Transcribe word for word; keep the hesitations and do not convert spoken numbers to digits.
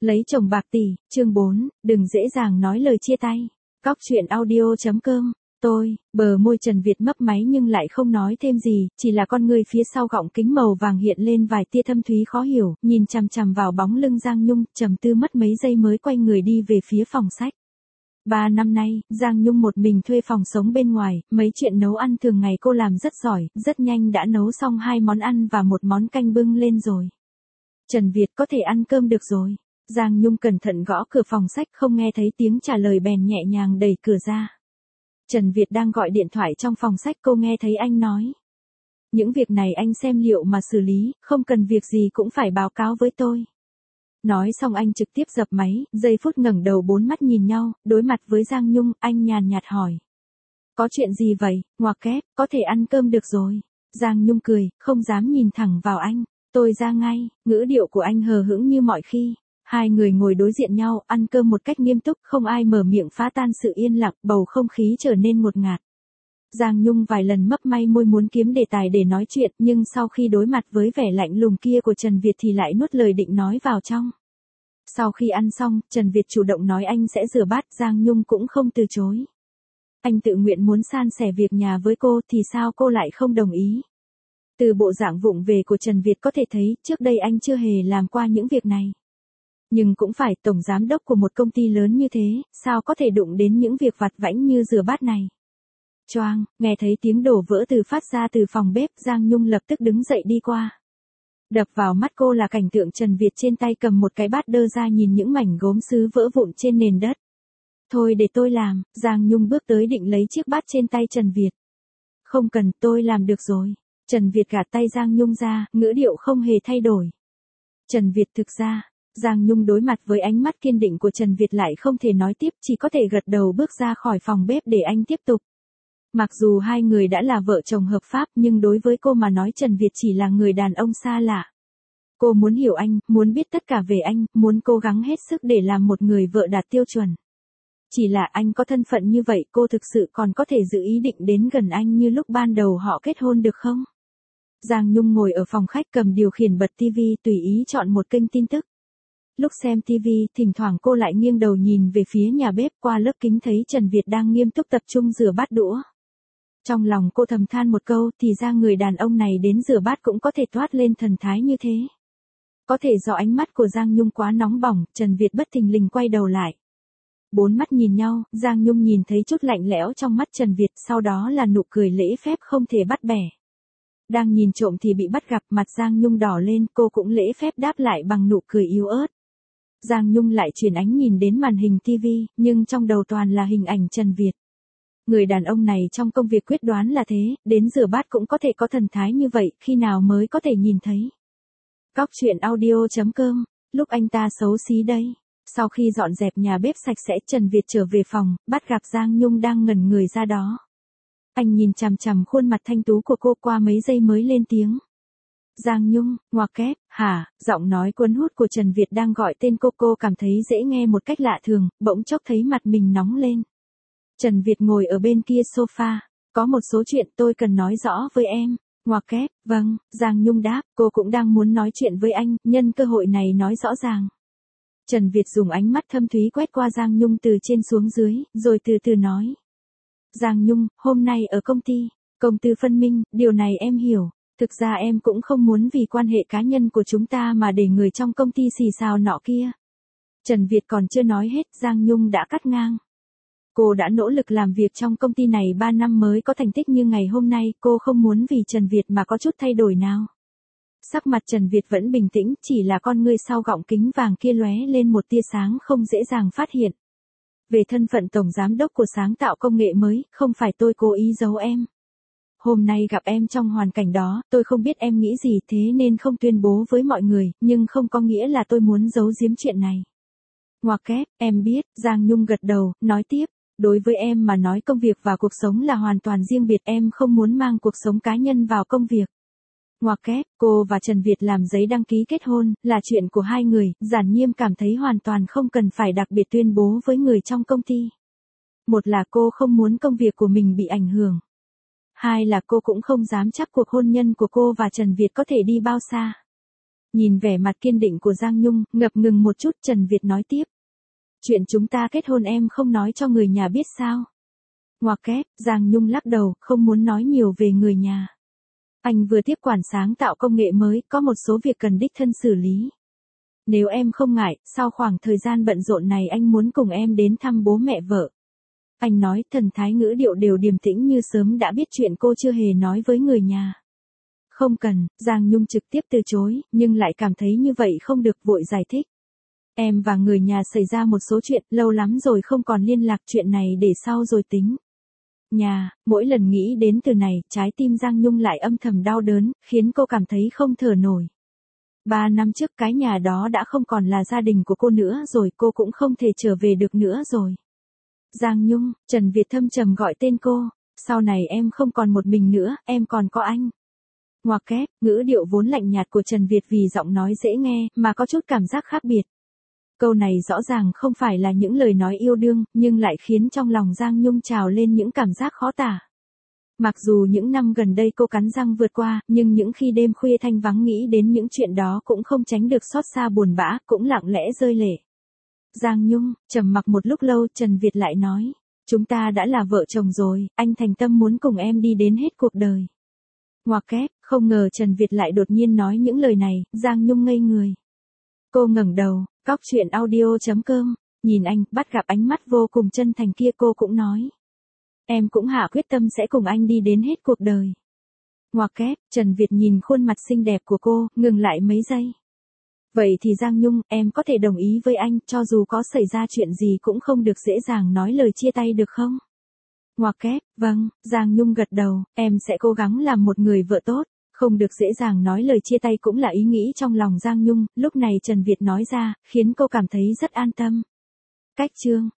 Lấy chồng bạc tỷ, chương bốn, đừng dễ dàng nói lời chia tay. Cóc truyện audio chấm com. Tôi, bờ môi Trần Việt mấp máy nhưng lại không nói thêm gì, chỉ là con người phía sau gọng kính màu vàng hiện lên vài tia thâm thúy khó hiểu, nhìn chằm chằm vào bóng lưng Giang Nhung, trầm tư mất mấy giây mới quay người đi về phía phòng sách. Ba năm nay, Giang Nhung một mình thuê phòng sống bên ngoài, mấy chuyện nấu ăn thường ngày cô làm rất giỏi, rất nhanh đã nấu xong hai món ăn và một món canh bưng lên rồi. Trần Việt có thể ăn cơm được rồi. Giang Nhung cẩn thận gõ cửa phòng sách không nghe thấy tiếng trả lời bèn nhẹ nhàng đẩy cửa ra. Trần Việt đang gọi điện thoại trong phòng sách cô nghe thấy anh nói. Những việc này anh xem liệu mà xử lý, không cần việc gì cũng phải báo cáo với tôi. Nói xong anh trực tiếp dập máy, giây phút ngẩng đầu bốn mắt nhìn nhau, đối mặt với Giang Nhung, anh nhàn nhạt hỏi. Có chuyện gì vậy, ngoặc kép, có thể ăn cơm được rồi. Giang Nhung cười, không dám nhìn thẳng vào anh. Tôi ra ngay, ngữ điệu của anh hờ hững như mọi khi. Hai người ngồi đối diện nhau, ăn cơm một cách nghiêm túc, không ai mở miệng phá tan sự yên lặng, bầu không khí trở nên ngột ngạt. Giang Nhung vài lần mấp may môi muốn kiếm đề tài để nói chuyện, nhưng sau khi đối mặt với vẻ lạnh lùng kia của Trần Việt thì lại nuốt lời định nói vào trong. Sau khi ăn xong, Trần Việt chủ động nói anh sẽ rửa bát, Giang Nhung cũng không từ chối. Anh tự nguyện muốn san sẻ việc nhà với cô thì sao cô lại không đồng ý. Từ bộ dạng vụng về của Trần Việt có thể thấy, trước đây anh chưa hề làm qua những việc này. Nhưng cũng phải tổng giám đốc của một công ty lớn như thế, sao có thể đụng đến những việc vặt vãnh như rửa bát này. Choang, nghe thấy tiếng đổ vỡ từ phát ra từ phòng bếp, Giang Nhung lập tức đứng dậy đi qua. Đập vào mắt cô là cảnh tượng Trần Việt trên tay cầm một cái bát đơ ra nhìn những mảnh gốm sứ vỡ vụn trên nền đất. Thôi để tôi làm, Giang Nhung bước tới định lấy chiếc bát trên tay Trần Việt. Không cần, tôi làm được rồi. Trần Việt gạt tay Giang Nhung ra, ngữ điệu không hề thay đổi. Trần Việt thực ra, Giang Nhung đối mặt với ánh mắt kiên định của Trần Việt lại không thể nói tiếp, chỉ có thể gật đầu bước ra khỏi phòng bếp để anh tiếp tục. Mặc dù hai người đã là vợ chồng hợp pháp nhưng đối với cô mà nói Trần Việt chỉ là người đàn ông xa lạ. Cô muốn hiểu anh, muốn biết tất cả về anh, muốn cố gắng hết sức để làm một người vợ đạt tiêu chuẩn. Chỉ là anh có thân phận như vậy cô thực sự còn có thể giữ ý định đến gần anh như lúc ban đầu họ kết hôn được không? Giang Nhung ngồi ở phòng khách cầm điều khiển bật tivi tùy ý chọn một kênh tin tức. Lúc xem tivi, thỉnh thoảng cô lại nghiêng đầu nhìn về phía nhà bếp qua lớp kính thấy Trần Việt đang nghiêm túc tập trung rửa bát đũa. Trong lòng cô thầm than một câu thì ra người đàn ông này đến rửa bát cũng có thể toát lên thần thái như thế. Có thể do ánh mắt của Giang Nhung quá nóng bỏng, Trần Việt bất thình lình quay đầu lại. Bốn mắt nhìn nhau, Giang Nhung nhìn thấy chút lạnh lẽo trong mắt Trần Việt, sau đó là nụ cười lễ phép không thể bắt bẻ. Đang nhìn trộm thì bị bắt gặp, mặt Giang Nhung đỏ lên, cô cũng lễ phép đáp lại bằng nụ cười yếu ớt. Giang Nhung lại chuyển ánh nhìn đến màn hình tivi, nhưng trong đầu toàn là hình ảnh Trần Việt. Người đàn ông này trong công việc quyết đoán là thế, đến rửa bát cũng có thể có thần thái như vậy, khi nào mới có thể nhìn thấy. Cóc truyện audio chấm com, lúc anh ta xấu xí đây. Sau khi dọn dẹp nhà bếp sạch sẽ, Trần Việt trở về phòng, bắt gặp Giang Nhung đang ngẩn người ra đó. Anh nhìn chằm chằm khuôn mặt thanh tú của cô qua mấy giây mới lên tiếng. Giang Nhung, ngoặc kép, hả, giọng nói cuốn hút của Trần Việt đang gọi tên cô cô cảm thấy dễ nghe một cách lạ thường, bỗng chốc thấy mặt mình nóng lên. Trần Việt ngồi ở bên kia sofa, có một số chuyện tôi cần nói rõ với em. Ngoặc kép, vâng, Giang Nhung đáp, cô cũng đang muốn nói chuyện với anh, nhân cơ hội này nói rõ ràng. Trần Việt dùng ánh mắt thâm thúy quét qua Giang Nhung từ trên xuống dưới, rồi từ từ nói. Giang Nhung, hôm nay ở công ty, công tư phân minh, điều này em hiểu. Thực ra em cũng không muốn vì quan hệ cá nhân của chúng ta mà để người trong công ty xì xào nọ kia. Trần Việt còn chưa nói hết, Giang Nhung đã cắt ngang. Cô đã nỗ lực làm việc trong công ty này ba năm mới có thành tích như ngày hôm nay, cô không muốn vì Trần Việt mà có chút thay đổi nào. Sắc mặt Trần Việt vẫn bình tĩnh, chỉ là con ngươi sau gọng kính vàng kia lóe lên một tia sáng không dễ dàng phát hiện. Về thân phận tổng giám đốc của sáng tạo công nghệ mới, không phải tôi cố ý giấu em. Hôm nay gặp em trong hoàn cảnh đó, tôi không biết em nghĩ gì thế nên không tuyên bố với mọi người, nhưng không có nghĩa là tôi muốn giấu giếm chuyện này. Ngoặc kép, em biết, Giang Nhung gật đầu, nói tiếp, đối với em mà nói công việc và cuộc sống là hoàn toàn riêng biệt, em không muốn mang cuộc sống cá nhân vào công việc. Ngoặc kép, cô và Trần Việt làm giấy đăng ký kết hôn, là chuyện của hai người, Giản Nhiêm cảm thấy hoàn toàn không cần phải đặc biệt tuyên bố với người trong công ty. Một là cô không muốn công việc của mình bị ảnh hưởng. Hai là cô cũng không dám chắc cuộc hôn nhân của cô và Trần Việt có thể đi bao xa. Nhìn vẻ mặt kiên định của Giang Nhung, ngập ngừng một chút, Trần Việt nói tiếp. Chuyện chúng ta kết hôn em không nói cho người nhà biết sao? Ngoặc kép, Giang Nhung lắc đầu, không muốn nói nhiều về người nhà. Anh vừa tiếp quản sáng tạo công nghệ mới, có một số việc cần đích thân xử lý. Nếu em không ngại, sau khoảng thời gian bận rộn này anh muốn cùng em đến thăm bố mẹ vợ. Anh nói, thần thái ngữ điệu đều điềm tĩnh như sớm đã biết chuyện cô chưa hề nói với người nhà. Không cần, Giang Nhung trực tiếp từ chối, nhưng lại cảm thấy như vậy không được, vội giải thích. Em và người nhà xảy ra một số chuyện, lâu lắm rồi không còn liên lạc, chuyện này để sau rồi tính. Nhà, mỗi lần nghĩ đến từ này, trái tim Giang Nhung lại âm thầm đau đớn, khiến cô cảm thấy không thở nổi. Ba năm trước cái nhà đó đã không còn là gia đình của cô nữa rồi, cô cũng không thể trở về được nữa rồi. Giang Nhung, Trần Việt thâm trầm gọi tên cô, sau này em không còn một mình nữa, em còn có anh. Ngoặc kép, ngữ điệu vốn lạnh nhạt của Trần Việt vì giọng nói dễ nghe, mà có chút cảm giác khác biệt. Câu này rõ ràng không phải là những lời nói yêu đương, nhưng lại khiến trong lòng Giang Nhung trào lên những cảm giác khó tả. Mặc dù những năm gần đây cô cắn răng vượt qua, nhưng những khi đêm khuya thanh vắng nghĩ đến những chuyện đó cũng không tránh được xót xa buồn bã, cũng lặng lẽ rơi lệ. Giang Nhung, trầm mặc một lúc lâu, Trần Việt lại nói, chúng ta đã là vợ chồng rồi, anh thành tâm muốn cùng em đi đến hết cuộc đời. Ngoặc kép, không ngờ Trần Việt lại đột nhiên nói những lời này, Giang Nhung ngây người. Cô ngẩng đầu, cóc truyện audio chấm com, nhìn anh, bắt gặp ánh mắt vô cùng chân thành kia, cô cũng nói. Em cũng hạ quyết tâm sẽ cùng anh đi đến hết cuộc đời. Ngoặc kép, Trần Việt nhìn khuôn mặt xinh đẹp của cô, ngừng lại mấy giây. Vậy thì Giang Nhung, em có thể đồng ý với anh, cho dù có xảy ra chuyện gì cũng không được dễ dàng nói lời chia tay được không? Ngoặc kép, vâng, Giang Nhung gật đầu, em sẽ cố gắng làm một người vợ tốt, không được dễ dàng nói lời chia tay cũng là ý nghĩ trong lòng Giang Nhung, lúc này Trần Việt nói ra, khiến cô cảm thấy rất an tâm. Cách chương